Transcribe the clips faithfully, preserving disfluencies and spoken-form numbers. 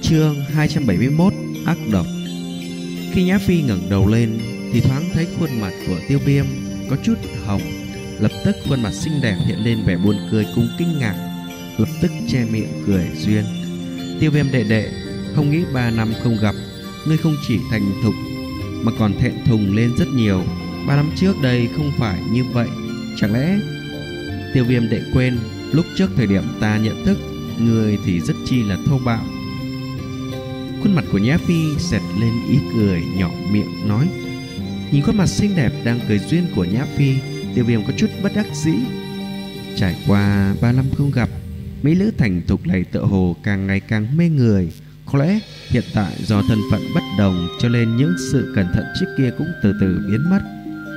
Chương hai trăm bảy mươi mốt. Ác độc. Khi Nhã Phi ngẩng đầu lên thì thoáng thấy khuôn mặt của Tiêu Viêm có chút hồng. Lập tức khuôn mặt xinh đẹp hiện lên vẻ buồn cười cùng kinh ngạc, lập tức che miệng cười duyên. Tiêu Viêm đệ đệ, không nghĩ ba năm không gặp, ngươi không chỉ thành thục mà còn thẹn thùng lên rất nhiều. Ba năm trước đây không phải như vậy, chẳng lẽ Tiêu Viêm đệ quên lúc trước thời điểm ta nhận thức ngươi thì rất chi là thô bạo? Khuôn mặt của Nhã Phi xẹt lên ý cười, nhỏ miệng nói. Nhìn khuôn mặt xinh đẹp đang cười duyên của Nhã Phi, Tiêu Viêm có chút bất đắc dĩ. Trải qua ba năm không gặp, mỹ nữ thành thục này tựa hồ càng ngày càng mê người. Có lẽ hiện tại do thân phận bất đồng cho nên những sự cẩn thận trước kia cũng từ từ biến mất.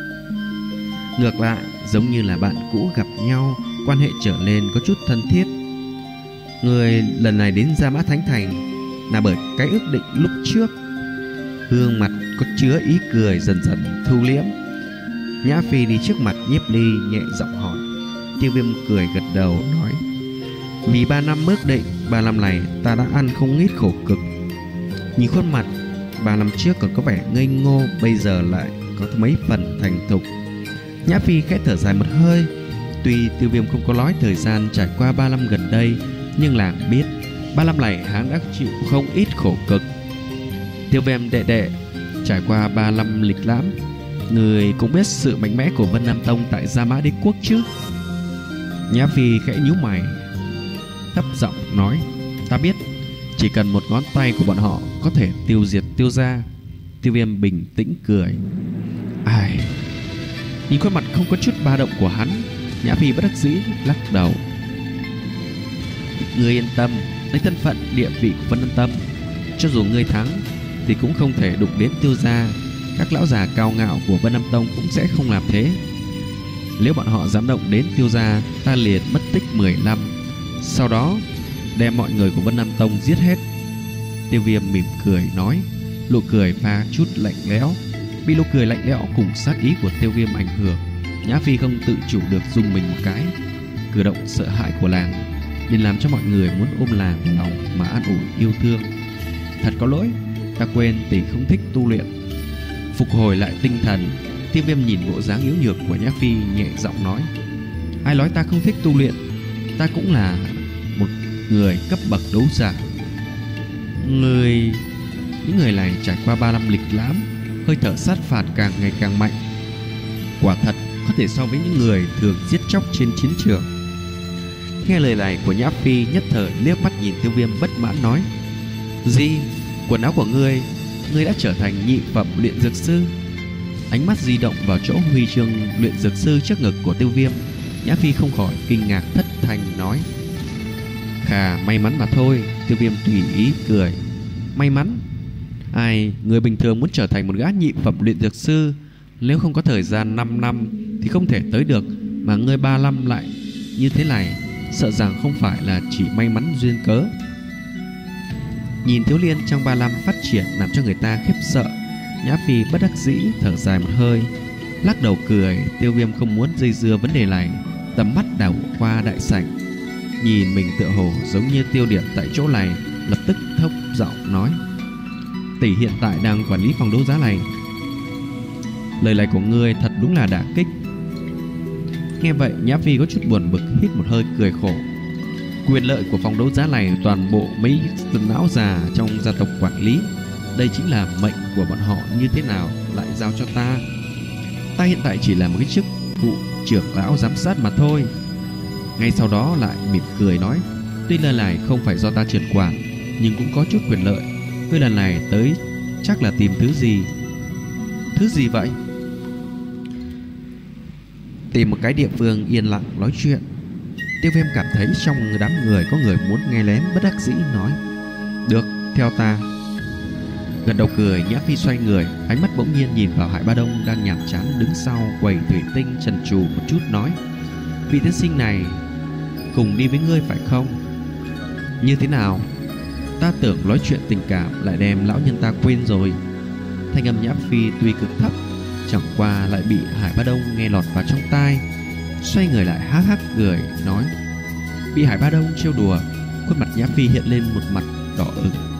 Ngược lại, giống như là bạn cũ gặp nhau, quan hệ trở nên có chút thân thiết. Người lần này đến Gia Mã Thánh Thành là bởi cái ước định lúc trước. Gương mặt có chứa ý cười dần dần thu liễm. Nhã Phi đi trước mặt Nhiếp Ly nhẹ giọng hỏi. Tiêu Viêm cười gật đầu nói. Vì ba năm ước định, ba năm này ta đã ăn không ít khổ cực. Nhìn khuôn mặt ba năm trước còn có vẻ ngây ngô, bây giờ lại có mấy phần thành thục. Nhã Phi khẽ thở dài một hơi. Tuy Tiêu Viêm không có nói thời gian trải qua ba năm gần đây, nhưng làng biết ba năm này hắn đã chịu không ít khổ cực. Tiêu Viêm đệ đệ, trải qua ba năm lịch lãm, người cũng biết sự mạnh mẽ của Vân Nam Tông tại Gia Mã Đế Quốc chứ? Nhã Phi khẽ nhíu mày, thấp giọng nói. Ta biết, chỉ cần một ngón tay của bọn họ có thể tiêu diệt Tiêu gia. Tiêu Viêm bình tĩnh cười. Ai? Nhìn khuôn mặt không có chút ba động của hắn, Nhã Phi bất đắc dĩ lắc đầu. Ngươi yên tâm, lấy thân phận địa vị của Vân Nam Tông, cho dù ngươi thắng thì cũng không thể đụng đến Tiêu gia. Các lão già cao ngạo của Vân Nam Tông cũng sẽ không làm thế. Nếu bọn họ dám động đến Tiêu gia, ta liền mất tích mười năm, sau đó đem mọi người của Vân Nam Tông giết hết. Tiêu Viêm mỉm cười nói, nụ cười pha chút lạnh lẽo. Bị nụ cười lạnh lẽo cùng sát ý của Tiêu Viêm ảnh hưởng, Nhã Phi không tự chủ được rung mình một cái. Cử động sợ hãi của làng liền làm cho mọi người muốn ôm làng vào lòng mà an ủi yêu thương. Thật có lỗi, ta quên tỷ không thích tu luyện. Phục hồi lại tinh thần, Tiêu Viêm nhìn bộ dáng yếu nhược của Nhã Phi nhẹ giọng nói. Ai nói ta không thích tu luyện? Ta cũng là một người cấp bậc đấu giả. Người... Những người này trải qua ba năm lịch lãm, hơi thở sát phạt càng ngày càng mạnh. Quả thật có thể so với những người thường giết chóc trên chiến trường. Nghe lời này của Nhã Phi, nhất thời liếc mắt nhìn Tiêu Viêm bất mãn nói. Gì? Quần áo của ngươi, ngươi đã trở thành nhị phẩm luyện dược sư? Ánh mắt di động vào chỗ huy chương luyện dược sư trước ngực của Tiêu Viêm, Nhã Phi không khỏi kinh ngạc thất thanh nói. Khà, may mắn mà thôi. Tiêu Viêm tùy ý cười. May mắn? Ai, người bình thường muốn trở thành một gã nhị phẩm luyện dược sư, nếu không có thời gian năm năm thì không thể tới được, mà ngươi ba năm lại như thế này, sợ rằng không phải là chỉ may mắn duyên cớ. Nhìn thiếu niên trong ba năm phát triển làm cho người ta khiếp sợ, Nhã Phi bất đắc dĩ thở dài một hơi, lắc đầu cười. Tiêu Viêm không muốn dây dưa vấn đề này, tầm mắt đảo qua đại sảnh, nhìn mình tựa hồ giống như tiêu điểm tại chỗ này, lập tức thấp giọng nói. Tỷ hiện tại đang quản lý phòng đấu giá này. Lời này của ngươi thật đúng là đả kích. Nghe vậy, Nhã Phi có chút buồn bực, hít một hơi cười khổ. Quyền lợi của phòng đấu giá này toàn bộ mấy tân lão già trong gia tộc quản lý. Đây chính là mệnh của bọn họ, như thế nào lại giao cho ta? Ta hiện tại chỉ là một cái chức vụ trưởng lão giám sát mà thôi. Ngay sau đó lại mỉm cười nói. Tuy lần này không phải do ta trưởng quản, nhưng cũng có chút quyền lợi. Ngươi lần này tới chắc là tìm thứ gì? Thứ gì vậy? Tìm một cái địa phương yên lặng nói chuyện. Tiêu Viêm cảm thấy trong đám người có người muốn nghe lén, bất đắc dĩ nói. Được, theo ta. Gật đầu cười, Nhã Phi xoay người, ánh mắt bỗng nhiên nhìn vào Hải Ba Đông đang nhàm chán đứng sau quầy thủy tinh trần trù một chút nói. Vị tiên sinh này cùng đi với ngươi phải không? Như thế nào? Ta tưởng nói chuyện tình cảm lại đem lão nhân ta quên rồi. Thanh âm Nhã Phi tuy cực thấp, chẳng qua lại bị Hải Ba Đông nghe lọt vào trong tai. Xoay người lại hắc hắc cười nói. Bị Hải Ba Đông trêu đùa, khuôn mặt Nhã Phi hiện lên một mặt đỏ ửng.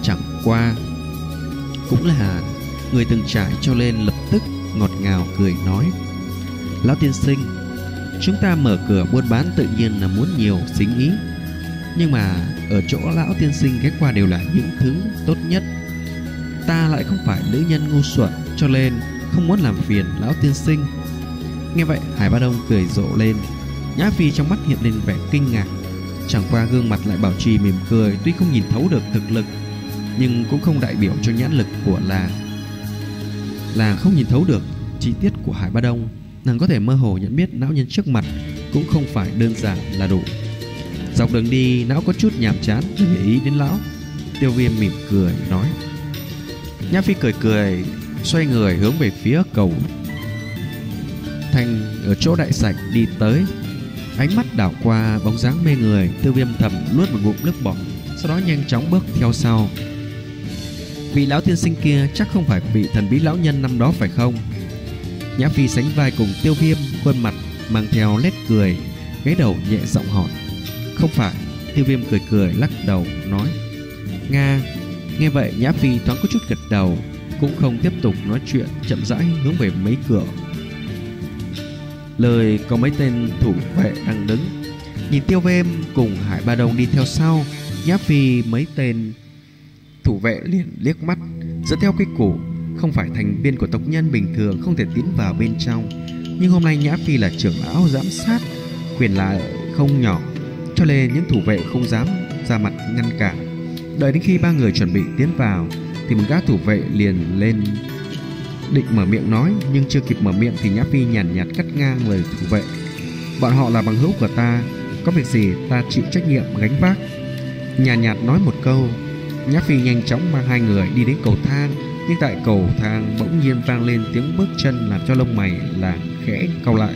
chẳng qua cũng là người từng trải, cho nên lập tức ngọt ngào cười nói: Lão tiên sinh, chúng ta mở cửa buôn bán tự nhiên là muốn nhiều xính ý, nhưng mà ở chỗ lão tiên sinh ghé qua đều là những thứ tốt nhất. Ta lại không phải nữ nhân ngu xuẩn, cho nên không muốn làm phiền lão tiên sinh. Nghe vậy, Hải Ba Đông cười rộ lên. Nhã Phi trong mắt hiện lên vẻ kinh ngạc, chẳng qua gương mặt lại bảo trì mỉm cười. Tuy không nhìn thấu được thực lực, nhưng cũng không đại biểu cho nhãn lực của làng. Làng không nhìn thấu được chi tiết của Hải Ba Đông, nàng có thể mơ hồ nhận biết lão nhân trước mặt cũng không phải đơn giản là đủ. Dọc đường đi, lão có chút nhàm chán để ý đến lão. Tiêu Viêm mỉm cười nói. Nhã Phi cười cười, xoay người hướng về phía cầu thành ở chỗ đại sảnh đi tới. Ánh mắt đảo qua bóng dáng mê người, Tiêu Viêm thầm nuốt một ngụm nước bọt, sau đó nhanh chóng bước theo sau. Vị lão tiên sinh kia chắc không phải vị thần bí lão nhân năm đó phải không? Nhã Phi sánh vai cùng Tiêu Viêm, khuôn mặt mang theo nét cười, gáy đầu nhẹ giọng hỏi. Không phải. Tiêu Viêm cười cười lắc đầu nói. Nga. Nghe vậy, Nhã Phi thoáng có chút gật đầu, cũng không tiếp tục nói chuyện, chậm rãi hướng về mấy cửa. Lời có mấy tên thủ vệ đang đứng, nhìn Tiêu Viêm cùng Hải Ba Đông đi theo sau. Nhã Phi mấy tên thủ vệ liền liếc mắt, dẫn theo cái củ. Không phải thành viên của tộc nhân bình thường không thể tiến vào bên trong, nhưng hôm nay Nhã Phi là trưởng lão giám sát, quyền là không nhỏ, cho nên những thủ vệ không dám ra mặt ngăn cản. Đợi đến khi ba người chuẩn bị tiến vào thì một gã thủ vệ liền lên định mở miệng nói, nhưng chưa kịp mở miệng thì Nhã Phi nhàn nhạt, nhạt cắt ngang lời thủ vệ. Bọn họ là bằng hữu của ta, có việc gì ta chịu trách nhiệm gánh vác. Nhàn nhạt, nhạt nói một câu, Nhã Phi nhanh chóng mang hai người đi đến cầu thang. Nhưng tại cầu thang bỗng nhiên vang lên tiếng bước chân làm cho lông mày làng khẽ cau lại.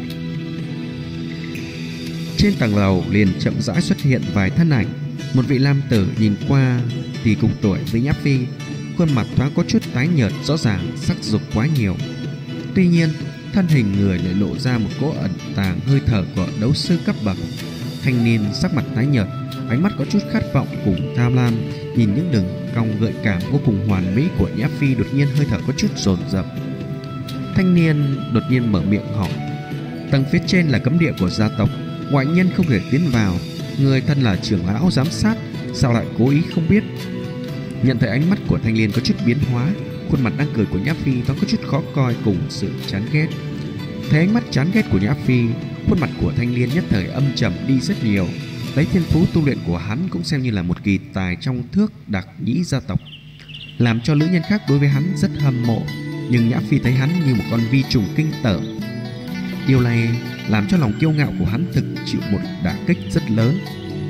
Trên tầng lầu liền chậm rãi xuất hiện vài thân ảnh. Một vị nam tử nhìn qua thì cùng tuổi với Nhã Phi, khuôn mặt thoáng có chút tái nhợt, rõ ràng sắc dục quá nhiều. Tuy nhiên thân hình người lại lộ ra một cỗ ẩn tàng hơi thở của đấu sư cấp bậc. Thanh niên sắc mặt tái nhợt, ánh mắt có chút khát vọng cùng tham lam, nhìn những đường cong gợi cảm vô cùng hoàn mỹ của Nhã Phi, đột nhiên hơi thở có chút dồn dập. Thanh niên đột nhiên mở miệng hỏi. Tầng phía trên là cấm địa của gia tộc, ngoại nhân không thể tiến vào. Người thân là trưởng lão giám sát, sao lại cố ý không biết? Nhận thấy ánh mắt của thanh niên có chút biến hóa, khuôn mặt đang cười của Nhã Phi thoáng có chút khó coi cùng sự chán ghét. Thấy ánh mắt chán ghét của Nhã Phi, khuôn mặt của thanh niên nhất thời âm trầm đi rất nhiều. Lấy thiên phú tu luyện của hắn cũng xem như là một kỳ tài trong thước đặc nhĩ gia tộc, làm cho nữ nhân khác đối với hắn rất hâm mộ. Nhưng Nhã Phi thấy hắn như một con vi trùng kinh tởm. Điều này làm cho lòng kiêu ngạo của hắn thực chịu một đả kích rất lớn.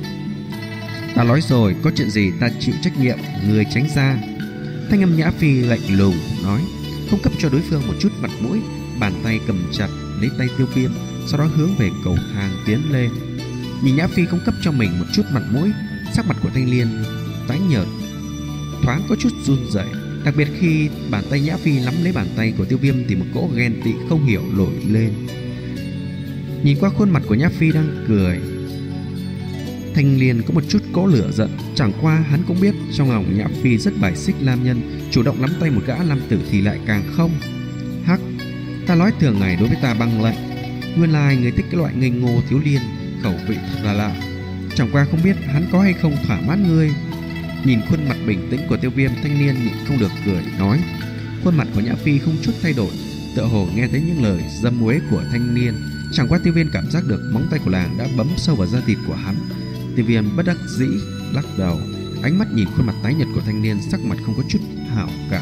Ta nói rồi, có chuyện gì ta chịu trách nhiệm, người tránh ra. Thanh âm Nhã Phi lạnh lùng nói, không cấp cho đối phương một chút mặt mũi. Bàn tay cầm chặt lấy tay Tiêu Viêm, sau đó hướng về cầu thang tiến lên. Nhìn Nhã Phi không cấp cho mình một chút mặt mũi, sắc mặt của thanh niên tái nhợt, thoáng có chút run rẩy. Đặc biệt khi bàn tay Nhã Phi nắm lấy bàn tay của Tiêu Viêm thì một cỗ ghen tị không hiểu nổi lên. Nhìn qua khuôn mặt của Nhã Phi đang cười, thanh niên có một chút cỗ lửa giận. Chẳng qua hắn cũng biết trong lòng Nhã Phi rất bài xích nam nhân, chủ động nắm tay một gã nam tử thì lại càng không. Hắc, ta nói thường ngày đối với ta băng lệnh, nguyên lai người thích cái loại ngây ngô thiếu liên, khẩu vị thật là lạ. Chẳng qua không biết hắn có hay không thỏa mãn ngươi. Nhìn khuôn mặt bình tĩnh của Tiêu Viêm, thanh niên nhịn không được cười nói. Khuôn mặt của Nhã Phi không chút thay đổi, tựa hồ nghe thấy những lời dâm uế của thanh niên. Chẳng qua Tiêu Viêm cảm giác được móng tay của làng đã bấm sâu vào da thịt của hắn. Tiêu Viêm bất đắc dĩ lắc đầu, ánh mắt nhìn khuôn mặt tái nhợt của thanh niên, sắc mặt không có chút hảo cảm.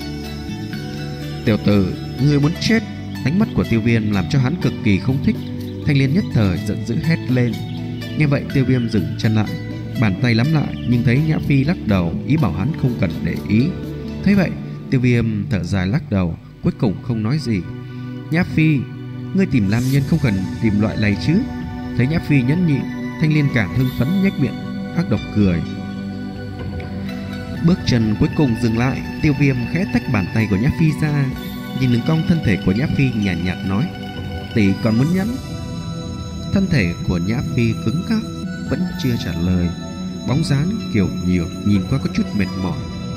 Tiểu tử, ngươi muốn chết? Ánh mắt của Tiêu Viêm làm cho hắn cực kỳ không thích. Thanh niên nhất thời giận dữ hét lên. Nghe vậy Tiêu Viêm dừng chân lại, bàn tay nắm lại, nhưng thấy Nhã Phi lắc đầu, ý bảo hắn không cần để ý. Thấy vậy Tiêu Viêm thở dài lắc đầu, cuối cùng không nói gì. Nhã Phi, ngươi tìm nam nhân không cần tìm loại này chứ? Thấy Nhã Phi nhẫn nhịn, thanh niên càng hưng phấn nhếch miệng ác độc cười. Bước chân cuối cùng dừng lại, Tiêu Viêm khẽ tách bàn tay của Nhã Phi ra, nhìn đường cong thân thể của Nhã Phi nhàn nhạt, nhạt nói, tỷ còn muốn nhắn? Thân thể của Nhã Phi cứng cáp, vẫn chưa trả lời. Bóng dáng kiểu nhiều nhìn qua có chút mệt mỏi,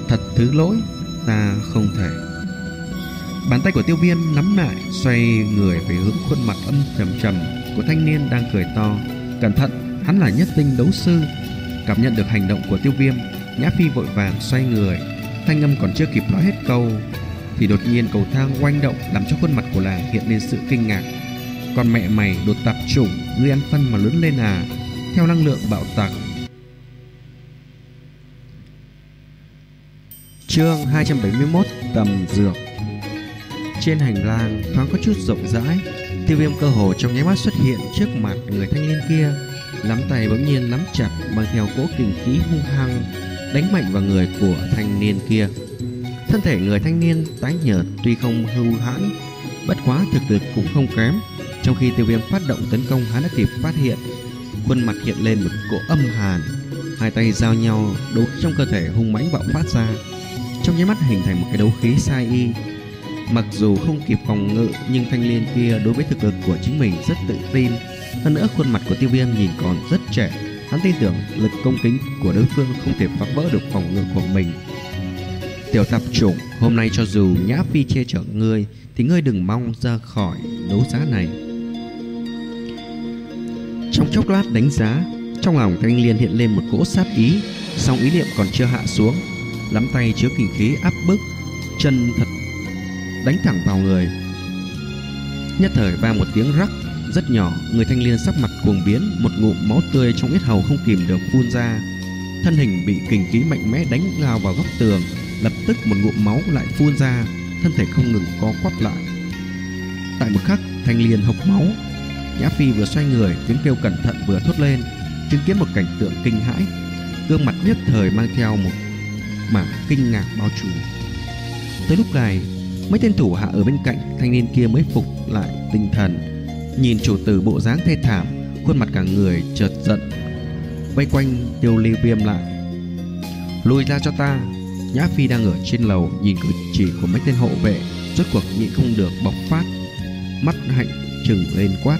Thật thứ lỗi, ta không thể. Bàn tay của Tiêu Viêm nắm lại, xoay người về hướng khuôn mặt âm trầm trầm của thanh niên đang cười to. Cẩn thận, hắn là nhất tinh đấu sư. Cảm nhận được hành động của Tiêu Viêm, Nhã Phi vội vàng xoay người. Thanh âm còn chưa kịp nói hết câu thì đột nhiên cầu thang oanh động, làm cho khuôn mặt của nàng hiện lên sự kinh ngạc. Còn mẹ mày, đột tạp chủng, ngươi ăn phân mà lớn lên à? Theo năng lượng bạo tạc. Chương hai trăm bảy mươi mốt, tầm dược. Trên hành lang thoáng có chút rộng rãi, Tiêu Viêm cơ hồ trong nháy mắt xuất hiện trước mặt người thanh niên kia, nắm tay bỗng nhiên nắm chặt, mang theo cỗ kình khí hung hăng đánh mạnh vào người của thanh niên kia. Thân thể người thanh niên tái nhợt, tuy không hưu hãn, bất quá thực lực cũng không kém. Trong khi Tiêu Viêm phát động tấn công, hắn đã kịp phát hiện, khuôn mặt hiện lên một cỗ âm hàn, hai tay giao nhau, đấu khí trong cơ thể hung mãnh bạo phát ra, trong nháy mắt hình thành một cái đấu khí sai y. Mặc dù không kịp phòng ngự, nhưng thanh niên kia đối với thực lực của chính mình rất tự tin. Hơn nữa khuôn mặt của Tiêu Viêm nhìn còn rất trẻ, hắn tin tưởng lực công kích của đối phương không thể phá vỡ được phòng ngự của mình. Tiểu tạp chủng, hôm nay cho dù Nhã Phi che chở ngươi thì ngươi đừng mong ra khỏi đấu giá này. Trong chốc lát đánh giá, trong lòng thanh niên hiện lên một cỗ sát ý, song ý niệm còn chưa hạ xuống, nắm tay chứa kình khí áp bức, chân thật đánh thẳng vào người. Nhất thời vang một tiếng rắc rất nhỏ, người thanh niên sắc mặt cuồng biến, một ngụm máu tươi trong yết hầu không kìm được phun ra. Thân hình bị kình khí mạnh mẽ đánh lao vào góc tường, lập tức một ngụm máu lại phun ra, thân thể không ngừng co quắp lại. Tại một khắc, thanh niên hộc máu. Nhã Phi vừa xoay người, tiếng kêu cẩn thận vừa thốt lên, chứng kiến một cảnh tượng kinh hãi, gương mặt nhất thời mang theo một mảng kinh ngạc bao trùm. Tới lúc này, mấy tên thủ hạ ở bên cạnh thanh niên kia mới phục lại tinh thần, nhìn chủ tử bộ dáng thê thảm, khuôn mặt cả người chợt giận, vây quanh Tiêu Ly Viêm lại. Lùi ra cho ta! Nhã Phi đang ở trên lầu, nhìn cử chỉ của mấy tên hộ vệ, rốt cuộc nhịn không được bộc phát, mắt hạnh trừng lên quát.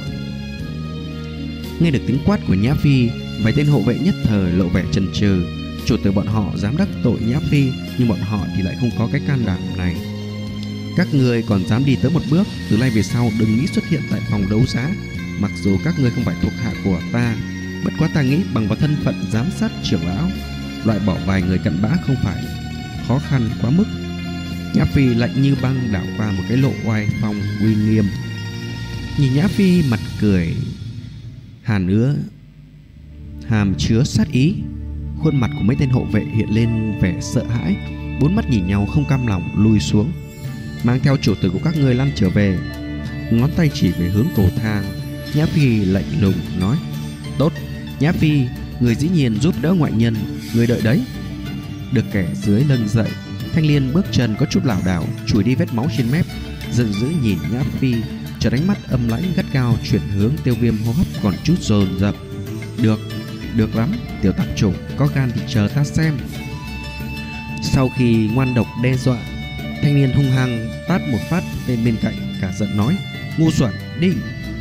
Nghe được tiếng quát của Nhã Phi, vài tên hộ vệ nhất thời lộ vẻ chần chừ. Chủ tử bọn họ dám đắc tội Nhã Phi, nhưng bọn họ thì lại không có cái can đảm này. Các người còn dám đi tới một bước, từ nay về sau đừng nghĩ xuất hiện tại phòng đấu giá. Mặc dù các ngươi không phải thuộc hạ của ta, bất quá ta nghĩ bằng vào thân phận giám sát trưởng lão, loại bỏ vài người cặn bã không phải khó khăn quá mức. Nhã Phi lạnh như băng đảo qua một cái lộ oai phong uy nghiêm. Nhìn Nhã Phi mặt cười hàn ứa, hàm chứa sát ý. Khuôn mặt của mấy tên hộ vệ hiện lên vẻ sợ hãi, bốn mắt nhìn nhau không cam lòng lùi xuống. Mang theo chủ tử của các ngươi lăn trở về. Ngón tay chỉ về hướng cầu thang, Nhã Phi lạnh lùng nói: Tốt, Nhã Phi, người dĩ nhiên giúp đỡ ngoại nhân, người đợi đấy. Được kẻ dưới nâng dậy, thanh niên bước chân có chút lảo đảo, chùi đi vết máu trên mép, giận dữ nhìn Nhã Phi, chợt ánh mắt âm lãnh gắt gao chuyển hướng Tiêu Viêm, hô hấp còn chút dồn dập. Được, được lắm, tiểu tạp chủng, có gan thì chờ ta xem. Sau khi ngoan độc đe dọa, thanh niên hung hăng tát một phát tên bên cạnh, cả giận nói: Ngu xuẩn, đi!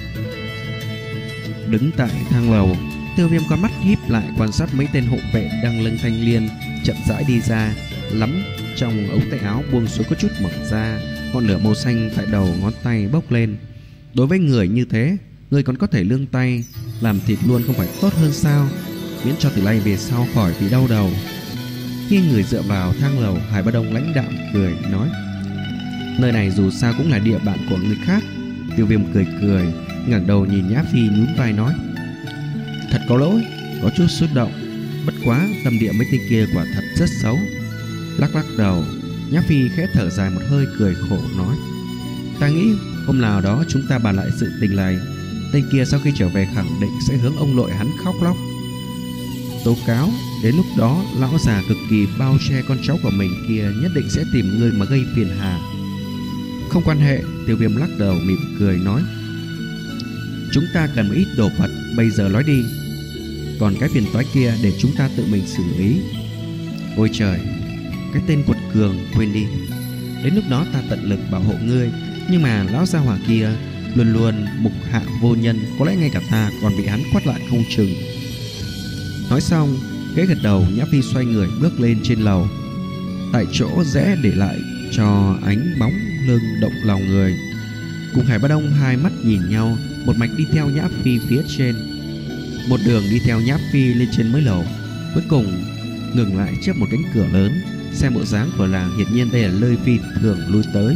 Đứng tại thang lầu, Tiêu Viêm con mắt híp lại quan sát mấy tên hộ vệ đang lưng thanh niên chậm rãi đi ra, lắm trong ống tay áo buông xuống có chút mở ra, ngọn lửa màu xanh tại đầu ngón tay bốc lên. Đối với người như thế, người còn có thể lương tay làm thịt luôn không phải tốt hơn sao? Miễn cho từ nay về sau khỏi bị đau đầu. Khi người dựa vào thang lầu, Hải Ba Đông lãnh đạm cười nói: Nơi này dù sao cũng là địa bàn của người khác. Tiêu Viêm cười cười, ngẩng đầu nhìn Nhã Phi nhún vai nói: Thật có lỗi, có chút xúc động. Bất quá tâm địa mấy tên kia quả thật rất xấu. Lắc lắc đầu, Nhã Phi khẽ thở dài một hơi, cười khổ nói: Ta nghĩ hôm nào đó chúng ta bàn lại sự tình này. Tên kia sau khi trở về khẳng định sẽ hướng ông nội hắn khóc lóc, tố cáo. Đến lúc đó lão già cực kỳ bao che con cháu của mình kia nhất định sẽ tìm người mà gây phiền hà. Không quan hệ, Tiêu Viêm lắc đầu mỉm cười nói: Chúng ta cần một ít đồ vật, bây giờ nói đi. Còn cái phiền toái kia để chúng ta tự mình xử lý. Ôi trời, cái tên quật cường, quên đi. Đến lúc đó ta tận lực bảo hộ ngươi. Nhưng mà lão gia hỏa kia luôn luôn mục hạ vô nhân, có lẽ ngay cả ta còn bị hắn quát lại không chừng. Nói xong, khẽ gật đầu, Nhã Phi xoay người bước lên trên lầu. tại chỗ rẽ để lại cho ánh bóng lưng động lòng người. Cùng Hải Ba Đông hai mắt nhìn nhau, một mạch đi theo Nhã Phi phía trên, một đường đi theo Nhã Phi lên trên mấy lầu, cuối cùng ngừng lại trước một cánh cửa lớn. Xem bộ dáng của làng, hiển nhiên đây là nơi Phi thường lui tới.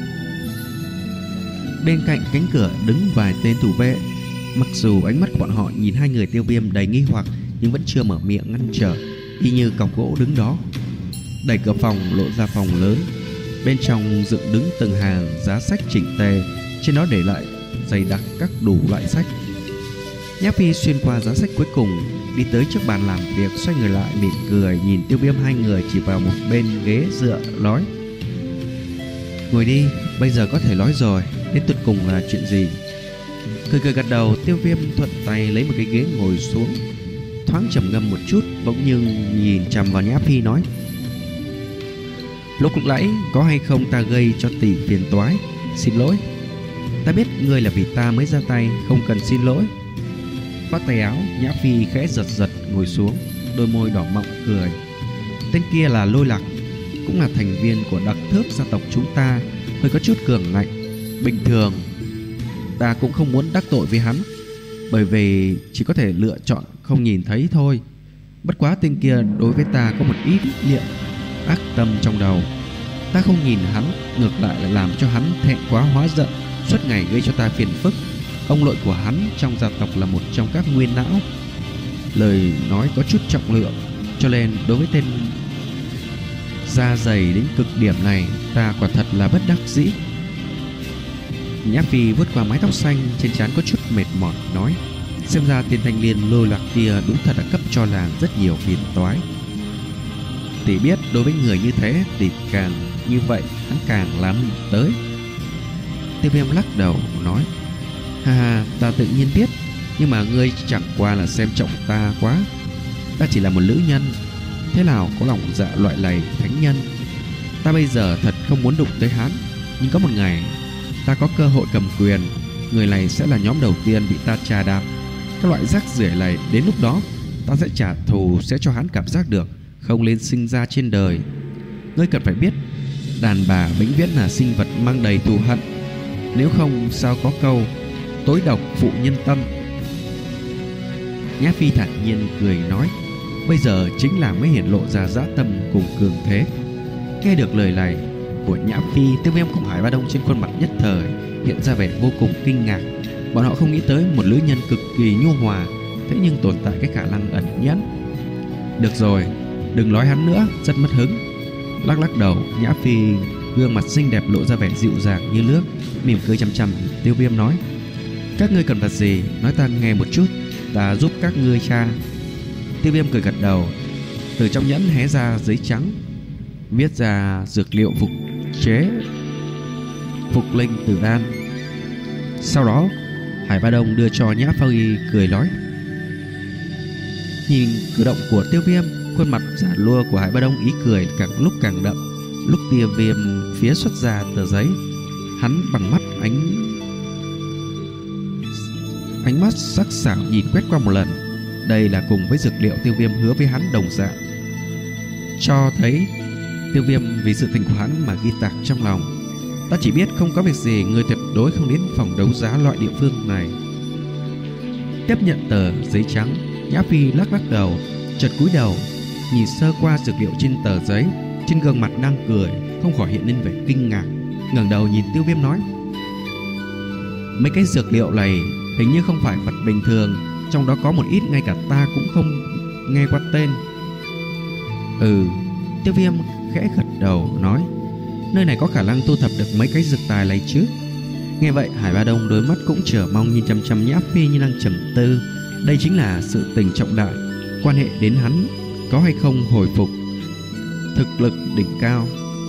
Bên cạnh cánh cửa đứng vài tên thủ vệ. Mặc dù ánh mắt của bọn họ nhìn hai người Tiêu Viêm đầy nghi hoặc, nhưng vẫn chưa mở miệng ngăn trở, y như cọc gỗ đứng đó. Đẩy cửa phòng lộ ra phòng lớn. Bên trong dựng đứng từng hàng giá sách chỉnh tề, trên đó để lại dày đặc các đủ loại sách. Nhã Phi xuyên qua giá sách cuối cùng, đi tới trước bàn làm việc, xoay người lại mỉm cười nhìn Tiêu Viêm. Hai người chỉ vào một bên ghế dựa nói: "Ngồi đi, bây giờ có thể nói rồi, đến tuyệt cùng là chuyện gì?" Cười cười gật đầu, Tiêu Viêm thuận tay lấy một cái ghế ngồi xuống, thoáng trầm ngâm một chút, bỗng nhiên nhìn chằm vào Nhã Phi nói: "Lúc lúc nãy có hay không ta gây cho tỷ phiền toái, xin lỗi. Ta biết ngươi là vì ta mới ra tay, không cần xin lỗi." Khoác tay áo, Nhã Phi khẽ giật giật ngồi xuống, đôi môi đỏ mọng cười. "Tên kia là Lôi Lạc, cũng là thành viên của đặc thước gia tộc chúng ta, hơi có chút cường ngạnh. Bình thường ta cũng không muốn đắc tội với hắn, bởi vì chỉ có thể lựa chọn không nhìn thấy thôi. Bất quá tên kia đối với ta có một ít niệm ác tâm trong đầu. Ta không nhìn hắn, ngược lại lại làm cho hắn thẹn quá hóa giận, suốt ngày gây cho ta phiền phức. Ông nội của hắn trong gia tộc là một trong các nguyên não." Lời nói có chút trọng lượng, cho nên đối với tên da dày đến cực điểm này, ta quả thật là bất đắc dĩ. Nhã Phi vuốt qua mái tóc xanh trên trán có chút mệt mỏi nói: "Xem ra tên thanh niên Lôi Lạc kia đúng thật đã cấp cho làng rất nhiều phiền toái. Tỷ biết đối với người như thế thì càng như vậy hắn càng làm tới." Tiêu Viêm lắc đầu nói: "Ha ha, ta tự nhiên biết, nhưng mà ngươi chẳng qua là xem trọng ta quá. Ta chỉ là một nữ nhân, thế nào có lòng dạ loại lầy thánh nhân. Ta bây giờ thật không muốn đụng tới hắn, nhưng có một ngày ta có cơ hội cầm quyền, người này sẽ là nhóm đầu tiên bị ta chà đạp. Các loại rác rưởi này đến lúc đó ta sẽ trả thù, sẽ cho hắn cảm giác được không nên sinh ra trên đời. Ngươi cần phải biết, đàn bà vĩnh viễn là sinh vật mang đầy thù hận, nếu không sao có câu tối độc phụ nhân tâm." Nhã Phi thản nhiên cười nói: "Bây giờ chính là mới hiển lộ ra dã tâm cùng cường thế." Nghe được lời này của Nhã Phi, Tiêu Viêm cùng Hải Ba Đông trên khuôn mặt nhất thời hiện ra vẻ vô cùng kinh ngạc. Bọn họ không nghĩ tới một nữ nhân cực kỳ nhu hòa, thế nhưng tồn tại cái khả năng ẩn nhẫn. "Được rồi, đừng nói hắn nữa, rất mất hứng." Lắc lắc đầu, Nhã Phi gương mặt xinh đẹp lộ ra vẻ dịu dàng như nước, mỉm cười chằm chằm Tiêu Viêm nói: "Các ngươi cần vật gì, nói ta nghe một chút, ta giúp các ngươi tra." Tiêu Viêm cười gật đầu, từ trong nhẫn hé ra giấy trắng, viết ra dược liệu phục chế phục linh tử đan. Sau đó Hải Ba Đông đưa cho Nhã Phi, cười nói. Nhìn cử động của Tiêu Viêm, khuôn mặt giả lua của Hải Ba Đông ý cười càng lúc càng đậm. Lúc Tiêu Viêm phía xuất ra tờ giấy, hắn bằng mắt ánh ánh mắt sắc sảo nhìn quét qua một lần. Đây là cùng với dược liệu Tiêu Viêm hứa với hắn đồng dạng, cho thấy Tiêu Viêm vì sự tình của hắn mà ghi tạc trong lòng. Ta chỉ biết không có việc gì, người tuyệt đối không đến phòng đấu giá loại địa phương này. Tiếp nhận tờ giấy trắng, Nhã Phi lắc lắc đầu, chợt cúi đầu nhìn sơ qua dược liệu trên tờ giấy. Trên gương mặt đang cười không khỏi hiện lên vẻ kinh ngạc, ngẩng đầu nhìn Tiêu Viêm nói: mấy cái dược liệu này hình như không phải vật bình thường, trong đó có một ít ngay cả ta cũng không nghe qua tên. Ừ, Tiêu Viêm khẽ gật đầu nói: nơi này có khả năng thu thập được mấy cái dược tài này chứ. Nghe vậy, Hải Ba Đông đôi mắt cũng chờ mong nhìn chăm chăm Nhã Phi như đang trầm tư. Đây chính là sự tình trọng đại, quan hệ đến hắn có hay không hồi phục thực lực đỉnh cao.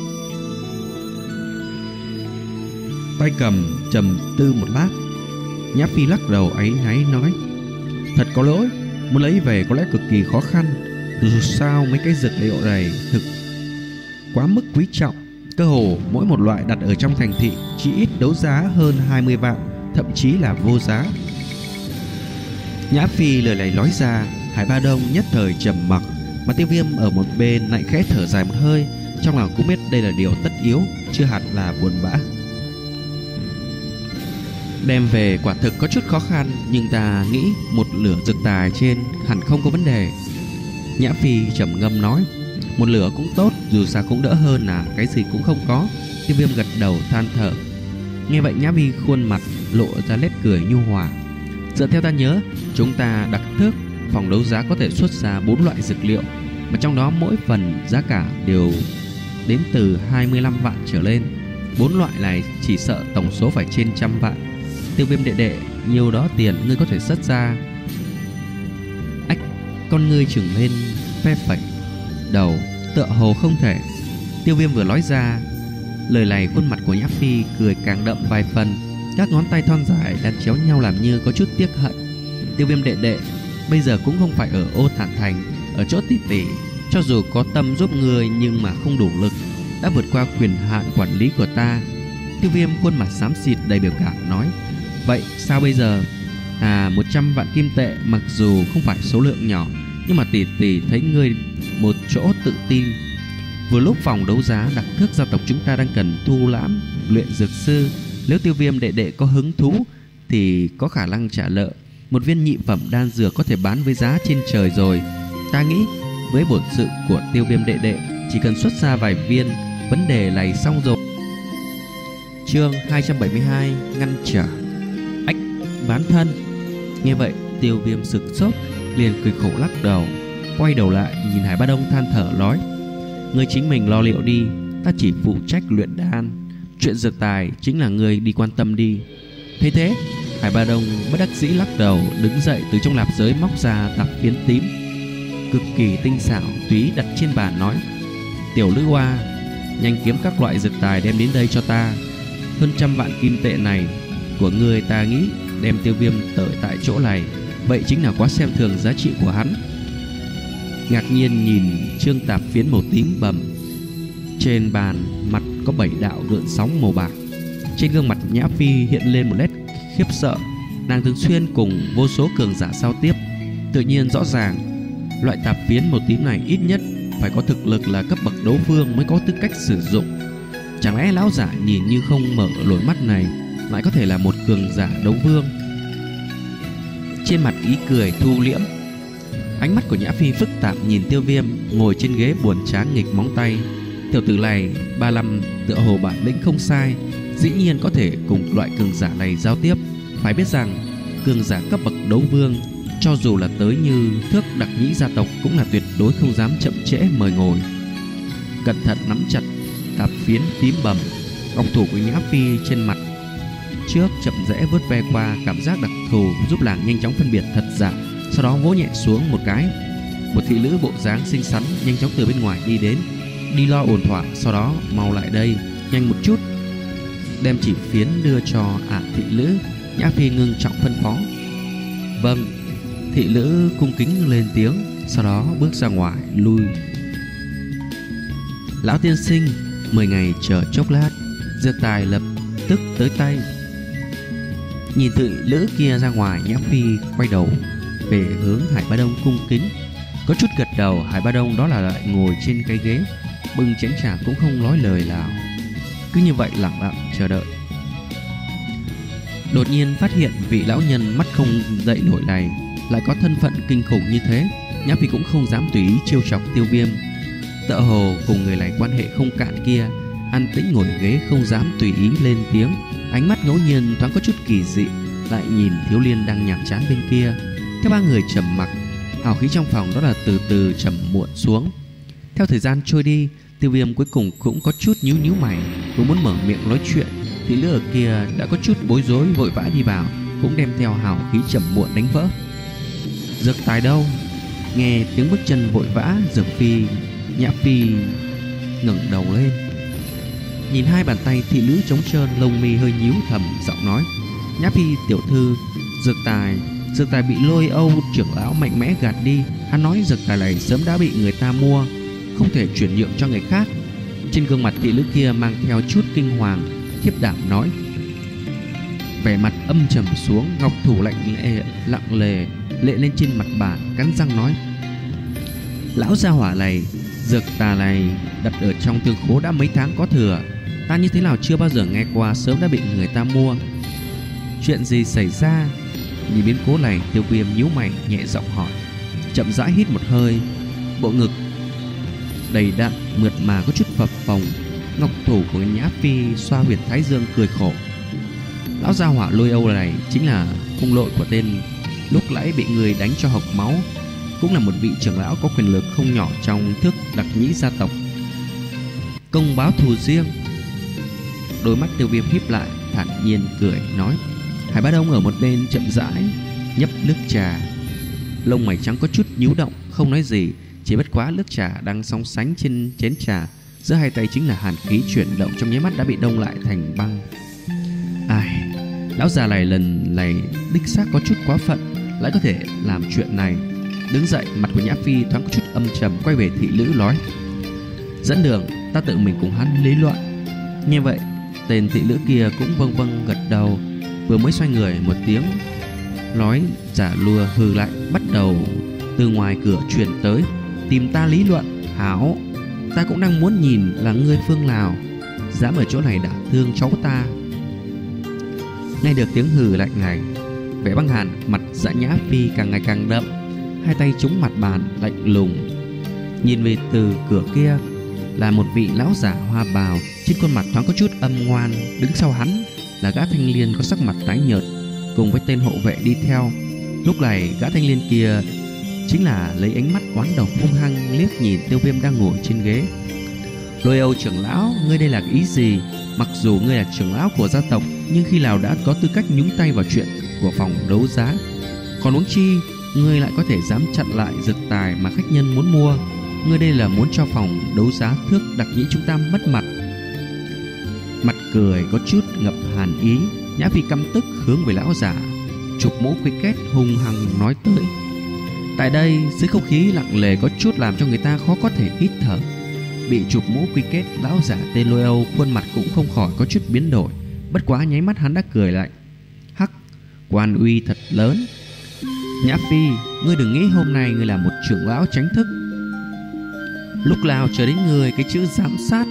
Tay cầm trầm tư một lát, Nhã Phi lắc đầu áy náy nói: thật có lỗi, muốn lấy về có lẽ cực kỳ khó khăn. Dù sao mấy cái dược liệu này thực quá mức quý trọng, cơ hồ mỗi một loại đặt ở trong thành thị chỉ ít đấu giá hơn hai mươi vạn, thậm chí là vô giá. Nhã Phi lời này nói ra, Hải Ba Đông nhất thời trầm mặc, mà Tiêu Viêm ở một bên lại khẽ thở dài một hơi. trong lòng cũng biết đây là điều tất yếu, chưa hẳn là buồn bã. Đem về quả thực có chút khó khăn, nhưng ta nghĩ một lửa dược tài trên hẳn không có vấn đề. Nhã Phi trầm ngâm nói. Một lửa cũng tốt, dù sao cũng đỡ hơn là cái gì cũng không có. Tiêu Viêm gật đầu than thở. Nghe vậy Nhã Phi khuôn mặt lộ ra nét cười nhu hòa. Dựa theo ta nhớ, chúng ta đặt thước phòng đấu giá có thể xuất ra bốn loại dược liệu, mà trong đó mỗi phần giá cả đều đến từ hai mươi lăm vạn trở lên. Bốn loại này chỉ sợ tổng số phải trên trăm vạn. Tiêu Viêm đệ đệ, nhiều đó tiền ngươi có thể xuất ra? Ách, con ngươi trừng lên phe phẩy đầu, tựa hồ không thể. Tiêu Viêm vừa nói ra lời này, khuôn mặt của Nhã Phi cười càng đậm vài phần, các ngón tay thon dài đan chéo nhau làm như có chút tiếc hận. Tiêu Viêm đệ đệ, bây giờ cũng không phải ở Ô Thản Thành, ở chỗ tỷ tỷ, cho dù có tâm giúp người nhưng mà không đủ lực, đã vượt qua quyền hạn quản lý của ta. Tiêu Viêm khuôn mặt xám xịt đầy biểu cảm nói. Vậy sao bây giờ? À, một trăm vạn kim tệ mặc dù không phải số lượng nhỏ, nhưng mà tỷ tỷ thấy ngươi một chỗ tự tin. Vừa lúc phòng đấu giá đặc thước gia tộc chúng ta đang cần thu lãm luyện dược sư, nếu Tiêu Viêm đệ đệ có hứng thú thì có khả năng trả nợ. Một viên nhị phẩm đan dược có thể bán với giá trên trời rồi. Ta nghĩ với bổn sự của Tiêu Viêm đệ đệ, chỉ cần xuất ra vài viên, vấn đề này xong rồi. Chương hai trăm bảy mươi hai, ngăn trở. Ách, bán thân. Nghe vậy Tiêu Viêm sực sốt, liền cười khổ lắc đầu, quay đầu lại nhìn Hải Ba Đông than thở nói. Ngươi chính mình lo liệu đi, ta chỉ phụ trách luyện đan, chuyện dược tài chính là ngươi đi quan tâm đi. Thế thế, Hải Ba Đông bất đắc dĩ lắc đầu, đứng dậy từ trong lạp giới móc ra tạp phiến tím cực kỳ tinh xảo túy đặt trên bàn nói. Tiểu Lữ Hoa, nhanh kiếm các loại dược tài đem đến đây cho ta. Hơn trăm vạn kim tệ này của ngươi, ta nghĩ đem Tiêu Viêm tới tại chỗ này, vậy chính là quá xem thường giá trị của hắn. Ngạc nhiên nhìn trương tạp phiến màu tím bầm trên bàn, mặt có bảy đạo gợn sóng màu bạc. Trên gương mặt Nhã Phi hiện lên một nét khiếp sợ. Nàng thường xuyên cùng vô số cường giả giao tiếp, tự nhiên rõ ràng loại tạp phiến màu tím này ít nhất phải có thực lực là cấp bậc đấu vương mới có tư cách sử dụng. Chẳng lẽ lão giả nhìn như không mở lối mắt này lại có thể là một cường giả đấu vương? Trên mặt ý cười thu liễm, ánh mắt của Nhã Phi phức tạp nhìn Tiêu Viêm ngồi trên ghế buồn chán nghịch móng tay. Tiểu tử này ba năm tựa hồ bản lĩnh không sai, dĩ nhiên có thể cùng loại cường giả này giao tiếp. Phải biết rằng cường giả cấp bậc đấu vương, cho dù là tới như Thước Đặc Nhĩ gia tộc, cũng là tuyệt đối không dám chậm trễ mời ngồi. Cẩn thận nắm chặt tạp phiến tím bầm, ngọc thủ của Nhã Phi trên mặt trước chậm rãi vớt ve qua, cảm giác đặc thù giúp nàng nhanh chóng phân biệt thật giả. Sau đó vỗ nhẹ xuống một cái, một thị nữ bộ dáng xinh xắn nhanh chóng từ bên ngoài đi đến. Đi lo ổn thỏa, sau đó mau lại đây, nhanh một chút, đem chỉ phiến đưa cho ả thị nữ. Nhã Phi ngưng trọng phân phó. Vâng. Thị nữ cung kính lên tiếng, sau đó bước ra ngoài lui. Lão tiên sinh, mười ngày chờ chốc lát, dược tài lập tức tới tay. Nhìn thị nữ kia ra ngoài, Nhã Phi quay đầu về hướng Hải Ba Đông cung kính, có chút gật đầu. Hải Ba Đông đó là lại ngồi trên cái ghế, bưng chén trà cũng không nói lời nào, cứ như vậy lặng lặng chờ đợi. Đột nhiên phát hiện vị lão nhân mắt không dậy nổi này lại có thân phận kinh khủng như thế, Nhã Phi cũng không dám tùy ý trêu chọc Tiêu Viêm. Tựa hồ cùng người này quan hệ không cạn kia, an tĩnh ngồi ghế không dám tùy ý lên tiếng, ánh mắt ngẫu nhiên thoáng có chút kỳ dị, lại nhìn Thiếu Liên đang nhàm chán bên kia. Theo ba người trầm mặc, hào khí trong phòng đó là từ từ trầm muộn xuống. Theo thời gian trôi đi, Tiêu Viêm cuối cùng cũng có chút nhíu nhíu mày, cũng muốn mở miệng nói chuyện, thì lửa kia đã có chút bối rối, vội vã đi vào, cũng đem theo hào khí trầm muộn đánh vỡ. Dược tài đâu? Nghe tiếng bước chân vội vã, Dược Phi, Nhã Phi ngẩng đầu lên, nhìn hai bàn tay thị nữ trống trơn, lông mi hơi nhíu, thầm giọng nói. Nhã Phi tiểu thư, dược tài Dược tài bị Lôi Âu trưởng lão mạnh mẽ gạt đi. Hắn nói dược tài này sớm đã bị người ta mua, không thể chuyển nhượng cho người khác. Trên gương mặt thị nữ kia mang theo chút kinh hoàng, thiếp đảm nói. Vẻ mặt âm trầm xuống, ngọc thủ lạnh lệ lặng lề lệ lên trên mặt bàn, cắn răng nói. Lão gia hỏa này Dược tà này đặt ở trong thương khố đã mấy tháng có thừa, ta như thế nào chưa bao giờ nghe qua, sớm đã bị người ta mua. Chuyện gì xảy ra? Nhìn biến cố này, Tiêu Viêm nhíu mày nhẹ giọng hỏi, chậm rãi hít một hơi, bộ ngực đầy đặn mượt mà có chút phập phồng. Ngọc thủ của Nhã Phi xoa huyệt thái dương cười khổ. Lão gia hỏa Lôi Âu này chính là hung lội của tên lúc nãy bị người đánh cho hộc máu, cũng là một vị trưởng lão có quyền lực không nhỏ trong thức đặc nhĩ gia tộc. Công báo thù riêng. Đôi mắt Tiêu Viêm híp lại, thản nhiên cười nói. Hải Bá Đông ở một bên chậm rãi nhấp nước trà, lông mày trắng có chút nhíu động, không nói gì, chỉ bất quá nước trà đang sóng sánh trên chén trà giữa hai tay chính là hàn khí chuyển động, trong nháy mắt đã bị đông lại thành băng. Ai, lão già này lần này đích xác có chút quá phận, lại có thể làm chuyện này. Đứng dậy, mặt của Nhã Phi thoáng có chút âm trầm, quay về thị nữ nói, dẫn đường, ta tự mình cùng hắn lý luận. Như vậy, tên thị nữ kia cũng vâng vâng gật đầu, vừa mới xoay người, một tiếng nói giả lùa hừ lại bắt đầu từ ngoài cửa truyền tới, tìm ta lý luận? Hảo, ta cũng đang muốn nhìn là ngươi phương nào dám ở chỗ này đả thương cháu ta. Nghe được tiếng hừ lạnh này, vẻ băng hàn mặt Dạ Nhã Phi càng ngày càng đậm, hai tay chống mặt bàn lạnh lùng. Nhìn về từ cửa kia là một vị lão giả hoa bào, trên khuôn mặt thoáng có chút âm ngoan. Đứng sau hắn là gã thanh niên có sắc mặt tái nhợt, cùng với tên hộ vệ đi theo. Lúc này gã thanh niên kia chính là lấy ánh mắt oán độc hung hăng liếc nhìn Tiêu Viêm đang ngồi trên ghế. Lôi Âu trưởng lão, ngươi đây là ý gì? Mặc dù ngươi là trưởng lão của gia tộc, nhưng khi nào đã có tư cách nhúng tay vào chuyện của phòng đấu giá? Còn huống chi ngươi lại có thể dám chặn lại dược tài mà khách nhân muốn mua? Ngươi đây là muốn cho phòng đấu giá thước đặc nhĩ chúng ta mất mặt. Mặt cười có chút ngập hàn ý, Nhã Phi căm tức hướng về lão giả chụp mũ quy kết hung hăng nói tới. Tại đây, dưới không khí lặng lề có chút làm cho người ta khó có thể hít thở. Bị chụp mũ quy kết, lão giả tên Lôi Âu khuôn mặt cũng không khỏi có chút biến đổi. Bất quá nháy mắt hắn đã cười lạnh. Hắc, quan uy thật lớn. Nhã Phi, ngươi đừng nghĩ hôm nay ngươi là một trưởng lão tránh thức. Lúc nào chờ đến ngươi cái chữ giám sát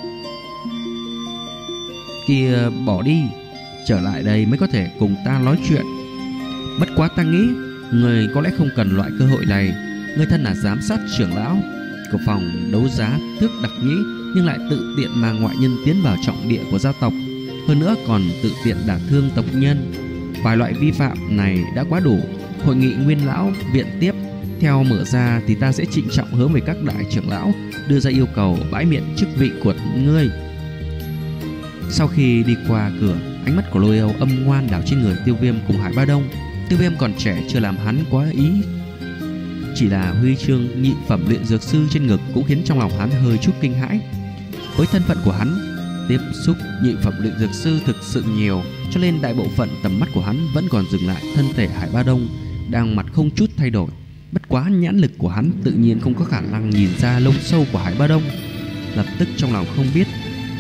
kia bỏ đi, trở lại đây mới có thể cùng ta nói chuyện. Bất quá ta nghĩ người có lẽ không cần loại cơ hội này. Người thân là giám sát trưởng lão của phòng đấu giá thước đặc nhĩ, nhưng lại tự tiện mà ngoại nhân tiến vào trọng địa của gia tộc, hơn nữa còn tự tiện đả thương tộc nhân. Vài loại vi phạm này đã quá đủ. Hội nghị nguyên lão viện tiếp theo mở ra thì ta sẽ trịnh trọng hướng về các đại trưởng lão đưa ra yêu cầu bãi miễn chức vị của ngươi. Sau khi đi qua cửa, ánh mắt của Lôi Âu âm ngoan đảo trên người Tiêu Viêm cùng Hải Ba Đông. Tiêu Viêm còn trẻ chưa làm hắn quá ý, chỉ là huy chương nhị phẩm luyện dược sư trên ngực cũng khiến trong lòng hắn hơi chút kinh hãi. Với thân phận của hắn, tiếp xúc nhị phẩm luyện dược sư thực sự nhiều, cho nên đại bộ phận tầm mắt của hắn vẫn còn dừng lại thân thể Hải Ba Đông đang mặt không chút thay đổi. Bất quá nhãn lực của hắn tự nhiên không có khả năng nhìn ra lông sâu của Hải Ba Đông. Lập tức trong lòng không biết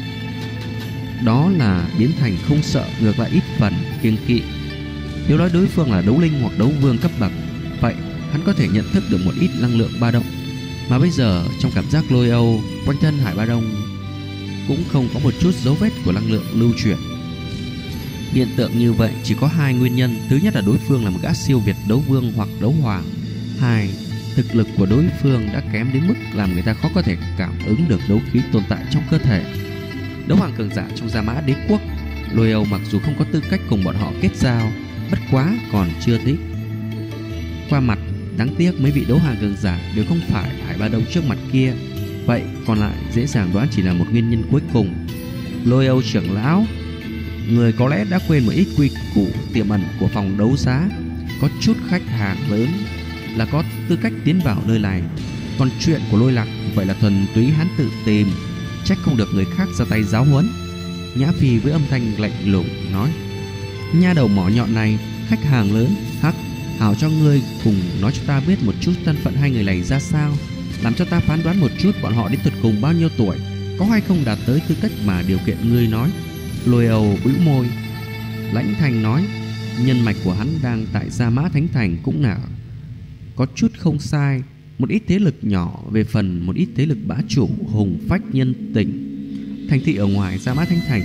đó là biến thành không sợ, ngược lại ít phần kiêng kỵ. Nếu nói đối phương là đấu linh hoặc đấu vương cấp bậc, vậy hắn có thể nhận thức được một ít năng lượng ba động. Mà bây giờ trong cảm giác Lôi Âu, quanh thân Hải Ba Đông cũng không có một chút dấu vết của năng lượng lưu chuyển. Hiện tượng như vậy chỉ có hai nguyên nhân. Thứ nhất là đối phương là một gã siêu việt đấu vương hoặc đấu hoàng. Hai, thực lực của đối phương đã kém đến mức làm người ta khó có thể cảm ứng được đấu khí tồn tại trong cơ thể. Đấu hoàng cường giả trong Gia Mã Đế quốc, Lôi Âu mặc dù không có tư cách cùng bọn họ kết giao, bất quá còn chưa thích qua mặt. Đáng tiếc mấy vị đấu hoàng cường giả đều không phải Hải Ba Đông trước mặt kia. Vậy còn lại dễ dàng đoán chỉ là một nguyên nhân cuối cùng. Lôi Âu trưởng lão, người có lẽ đã quên một ít quy củ tiềm ẩn của phòng đấu giá. Có chút khách hàng lớn là có tư cách tiến vào nơi này. Còn chuyện của Lôi Lạc vậy là thuần túy hắn tự tìm, trách không được người khác ra tay giáo huấn. Nhã Phi với âm thanh lạnh lùng nói, nha đầu mỏ nhọn này, khách hàng lớn, hắc, hảo cho ngươi cùng nói cho ta biết một chút thân phận hai người này ra sao, làm cho ta phán đoán một chút bọn họ đến tuyệt cùng bao nhiêu tuổi, có hay không đạt tới tư cách mà điều kiện ngươi nói. Lôi Âu bĩu môi, lãnh thành nói, nhân mạch của hắn đang tại Gia Mã Thánh Thành cũng là có chút không sai, một ít thế lực nhỏ, về phần một ít thế lực bá chủ hùng phách nhân tình. Thành thị ở ngoài Gia Mã Thanh Thành,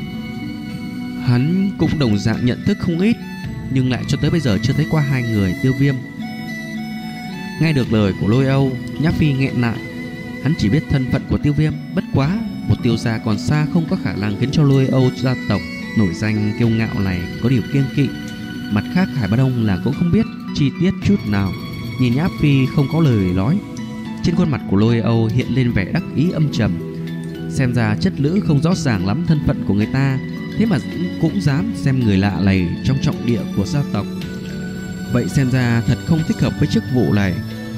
hắn cũng đồng dạng nhận thức không ít, nhưng lại cho tới bây giờ chưa thấy qua hai người Tiêu Viêm. Nghe được lời của Lôi Âu, Nhã Phi nghẹn lại. Hắn chỉ biết thân phận của Tiêu Viêm, bất quá một tiêu gia còn xa không có khả năng khiến cho Lôi Âu gia tộc nổi danh kiêu ngạo này có điều kiêng kỵ. Mặt khác, Hải Bá Đông là cũng không biết chi tiết chút nào. Nhìn Nhã Phi không có lời nói, trên khuôn mặt của Lôi Âu hiện lên vẻ đắc ý âm trầm. Xem ra chất lữ không rõ ràng lắm thân phận của người ta, thế mà cũng dám xem người lạ này trong trọng địa của gia tộc. Vậy xem ra thật không thích hợp với chức vụ này.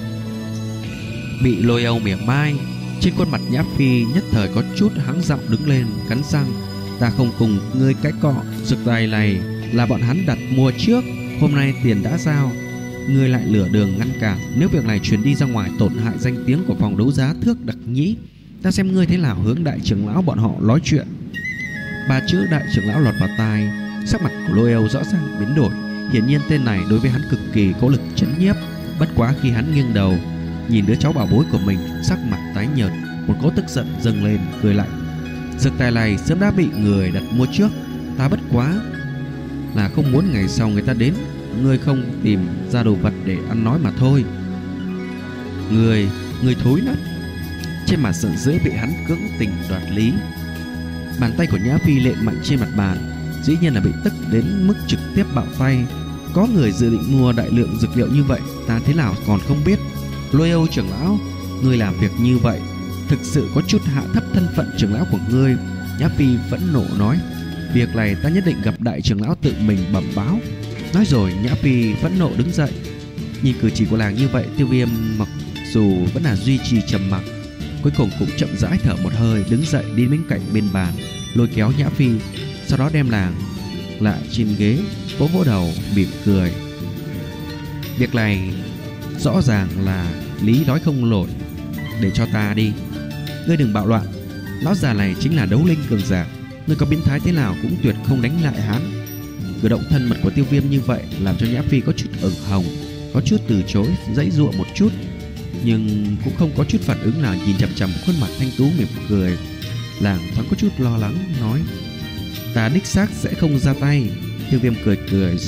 Bị Lôi Âu mỉa mai, trên khuôn mặt Nhã Phi nhất thời có chút hắng giọng đứng lên, cắn răng. Ta không cùng ngươi cái cọ, dược tài này là bọn hắn đặt mua trước, hôm nay tiền đã giao, ngươi lại lửa đường ngăn cản. Nếu việc này truyền đi ra ngoài tổn hại danh tiếng của phòng đấu giá Thước Đặc Nhĩ, ta xem ngươi thế nào hướng đại trưởng lão bọn họ nói chuyện. Ba chữ đại trưởng lão lọt vào tai, sắc mặt của Lôi Âu rõ ràng biến đổi. Hiển nhiên tên này đối với hắn cực kỳ có lực chấn nhiếp. Bất quá khi hắn nghiêng đầu nhìn đứa cháu bảo bối của mình, sắc mặt tái nhợt, một cỗ tức giận dâng lên, cười lạnh. Dược tài này sớm đã bị người đặt mua trước, ta bất quá là không muốn ngày sau người ta đến, ngươi không tìm ra đồ vật để ăn nói mà thôi. Người, người thối nát. Trên mặt giận dữ bị hắn cưỡng tình đoạt lý. Bàn tay của Nhã Phi lện mạnh trên mặt bàn, dĩ nhiên là bị tức đến mức trực tiếp bạo tay. Có người dự định mua đại lượng dược liệu như vậy, ta thế nào còn không biết. Lôi Âu trưởng lão, ngươi làm việc như vậy thực sự có chút hạ thấp thân phận trưởng lão của ngươi. Nhã Phi phẫn nộ nói. Việc này ta nhất định gặp đại trưởng lão tự mình bẩm báo. Nói rồi Nhã Phi phẫn nộ đứng dậy. Nhìn cử chỉ của nàng như vậy, Tiêu Viêm mặc dù vẫn là duy trì trầm mặc, cuối cùng cũng chậm rãi thở một hơi, đứng dậy đi bên cạnh bên bàn, lôi kéo Nhã Phi, sau đó đem nàng lại trên ghế, vỗ vỗ đầu mỉm cười. Việc này rõ ràng là lý nói không nổi, để cho ta đi. Ngươi đừng bạo loạn, lão già này chính là đấu linh cường giả, ngươi có biến thái thế nào cũng tuyệt không đánh lại hắn. Cử động thân mật của Tiêu Viêm như vậy làm cho Nhã Phi có chút ửng hồng, có chút từ chối, dãy dụa một chút, nhưng cũng không có chút phản ứng nào, nhìn chằm chằm khuôn mặt thanh tú mỉm cười. Nàng thoáng có chút lo lắng nói, ta đích xác sẽ không ra tay. Tiêu Viêm cười cười